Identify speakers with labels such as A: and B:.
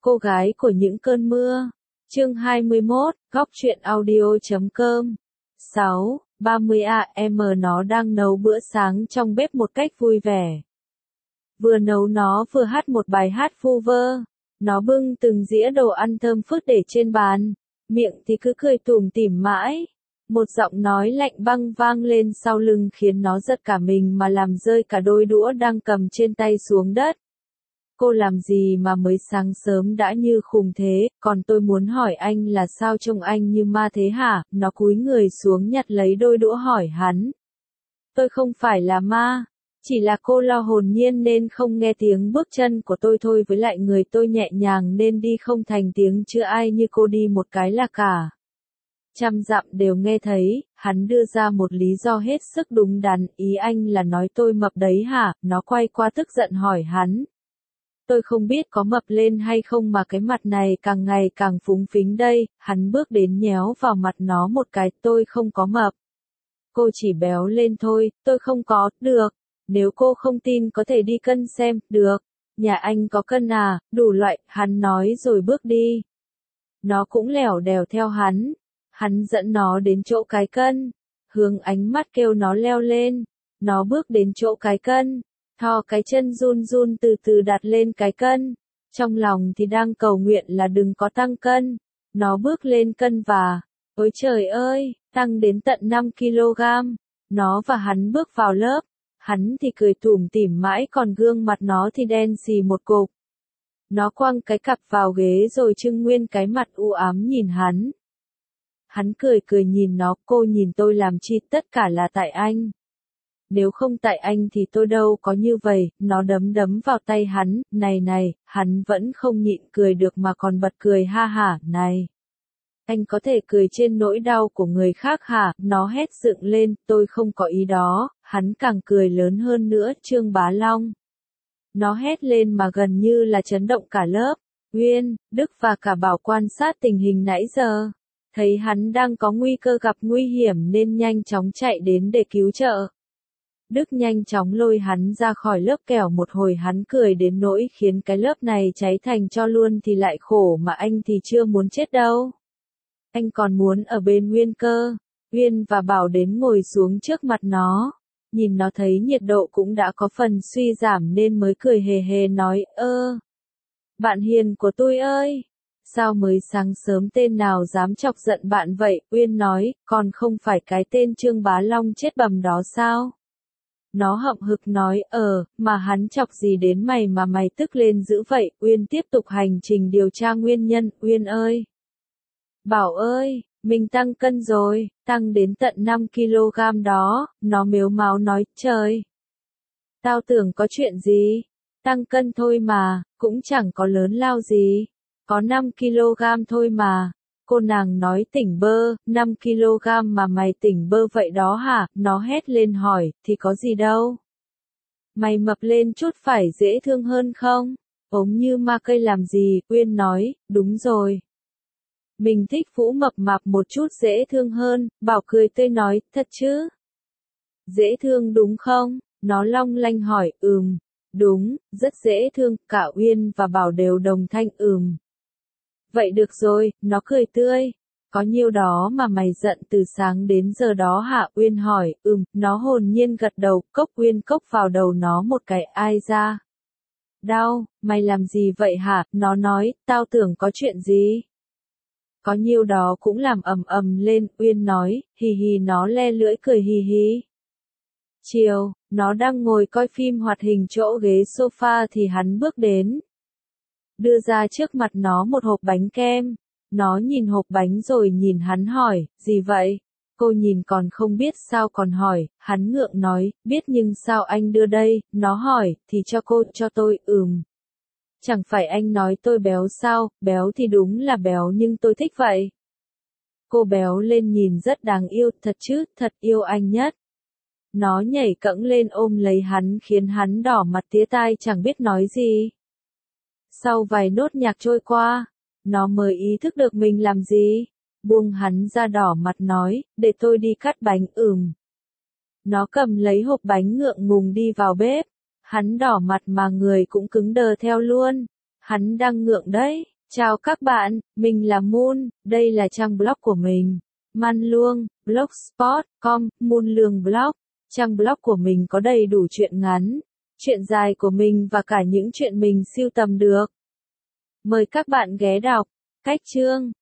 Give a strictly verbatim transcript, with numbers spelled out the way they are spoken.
A: Cô gái của những cơn mưa. Chương hai mươi mốt, góc truyện audio chấm com. sáu, ba mươi a em nó đang nấu bữa sáng trong bếp một cách vui vẻ. Vừa nấu nó vừa hát một bài hát vu vơ. Nó bưng từng dĩa đồ ăn thơm phức để trên bàn, miệng thì cứ cười tủm tỉm mãi. Một giọng nói lạnh băng vang lên sau lưng khiến nó giật cả mình mà làm rơi cả đôi đũa đang cầm trên tay xuống đất. Cô làm gì mà mới sáng sớm đã như khùng thế, còn tôi muốn hỏi anh là sao trông anh như ma thế hả? Nó cúi người xuống nhặt lấy đôi đũa hỏi hắn. Tôi không phải là ma, chỉ là cô lo hồn nhiên nên không nghe tiếng bước chân của tôi thôi, với lại người tôi nhẹ nhàng nên đi không thành tiếng, chưa ai như cô đi một cái là cả trăm dặm đều nghe thấy. Hắn đưa ra một lý do hết sức đúng đắn, ý anh là nói tôi mập đấy hả? Nó quay qua tức giận hỏi hắn. Tôi không biết có mập lên hay không mà cái mặt này càng ngày càng phúng phính đây. Hắn bước đến nhéo vào mặt nó một cái. Tôi không có mập. Cô chỉ béo lên thôi. Tôi không có. Được. Nếu cô không tin có thể đi cân xem. Được. Nhà anh có cân à? Đủ loại. Hắn nói rồi bước đi. Nó cũng lẻo đèo theo hắn. Hắn dẫn nó đến chỗ cái cân. Hướng ánh mắt kêu nó leo lên. Nó bước đến chỗ cái cân. Thò cái chân run run từ từ đặt lên cái cân. Trong lòng thì đang cầu nguyện là đừng có tăng cân. Nó bước lên cân và, ôi trời ơi, tăng đến tận năm ki lô gam. Nó và hắn bước vào lớp. Hắn thì cười tủm tỉm mãi, còn gương mặt nó thì đen xì một cục. Nó quăng cái cặp vào ghế rồi trưng nguyên cái mặt u ám nhìn hắn. Hắn cười cười nhìn nó. Cô nhìn tôi làm chi? Tất cả là tại anh. Nếu không tại anh thì tôi đâu có như vậy. Nó đấm đấm vào tay hắn. Này này, hắn vẫn không nhịn cười được mà còn bật cười ha hả. Này, anh có thể cười trên nỗi đau của người khác hả? Nó hét dựng lên. Tôi không có ý đó. Hắn càng cười lớn hơn nữa. Trương Bá Long. Nó hét lên mà gần như là chấn động cả lớp. Uyên, Đức và cả Bảo quan sát tình hình nãy giờ. Thấy hắn đang có nguy cơ gặp nguy hiểm nên nhanh chóng chạy đến để cứu trợ. Đức nhanh chóng lôi hắn ra khỏi lớp kẻo một hồi hắn cười đến nỗi khiến cái lớp này cháy thành tro luôn thì lại khổ, mà anh thì chưa muốn chết đâu. Anh còn muốn ở bên Uyên cơ. Uyên và Bảo đến ngồi xuống trước mặt nó. Nhìn nó thấy nhiệt độ cũng đã có phần suy giảm nên mới cười hề hề nói, ơ, bạn hiền của tôi ơi. Sao mới sáng sớm tên nào dám chọc giận bạn vậy? Uyên nói, còn không phải cái tên Trương Bá Long chết bầm đó sao? Nó hậm hực nói, ờ, mà hắn chọc gì đến mày mà mày tức lên dữ vậy? Uyên tiếp tục hành trình điều tra nguyên nhân. Uyên ơi! Bảo ơi! Mình tăng cân rồi, tăng đến tận năm ki lô gam đó. Nó mếu máo nói, trời! Tao tưởng có chuyện gì? Tăng cân thôi mà, cũng chẳng có lớn lao gì. Có năm ki lô gam thôi mà. Cô nàng nói tỉnh bơ, năm ki lô gam mà mày tỉnh bơ vậy đó hả? Nó hét lên hỏi, thì có gì đâu. Mày mập lên chút phải dễ thương hơn không? Ốm như ma cây làm gì? Uyên nói, đúng rồi. Mình thích Vũ mập mạp một chút dễ thương hơn. Bảo cười tươi nói, thật chứ? Dễ thương đúng không? Nó long lanh hỏi, ừm, đúng, rất dễ thương. Cả Uyên và Bảo đều đồng thanh ừm. Vậy được rồi, nó cười tươi. Có nhiêu đó mà mày giận từ sáng đến giờ đó hả? Uyên hỏi, ừm, nó hồn nhiên gật đầu. Cốc. Uyên cốc vào đầu nó một cái, ai ra? Đau, mày làm gì vậy hả? Nó nói, tao tưởng có chuyện gì. Có nhiêu đó cũng làm ầm ầm lên. Uyên nói, hì hì. Nó le lưỡi cười hì hì. Chiều, nó đang ngồi coi phim hoạt hình chỗ ghế sofa thì hắn bước đến. Đưa ra trước mặt nó một hộp bánh kem. Nó nhìn hộp bánh rồi nhìn hắn hỏi, gì vậy? Cô nhìn còn không biết sao còn hỏi. Hắn ngượng nói, biết nhưng sao anh đưa đây? Nó hỏi, thì cho cô, cho tôi, ừm. Chẳng phải anh nói tôi béo sao? Béo thì đúng là béo nhưng tôi thích vậy. Cô béo lên nhìn rất đáng yêu, thật chứ, thật yêu anh nhất. Nó nhảy cẫng lên ôm lấy hắn khiến hắn đỏ mặt tía tai chẳng biết nói gì. Sau vài nốt nhạc trôi qua, nó mới ý thức được mình làm gì. Buông hắn ra đỏ mặt nói, để tôi đi cắt bánh. Ừm. Nó cầm lấy hộp bánh ngượng ngùng đi vào bếp. Hắn đỏ mặt mà người cũng cứng đờ theo luôn. Hắn đang ngượng đấy. Chào các bạn, mình là Moon, đây là trang blog của mình. Man Luông, blogspot chấm com, Moon Lương blog. Trang blog của mình có đầy đủ truyện ngắn, truyện dài của mình và cả những chuyện mình sưu tầm được. Mời các bạn ghé đọc. Cách chương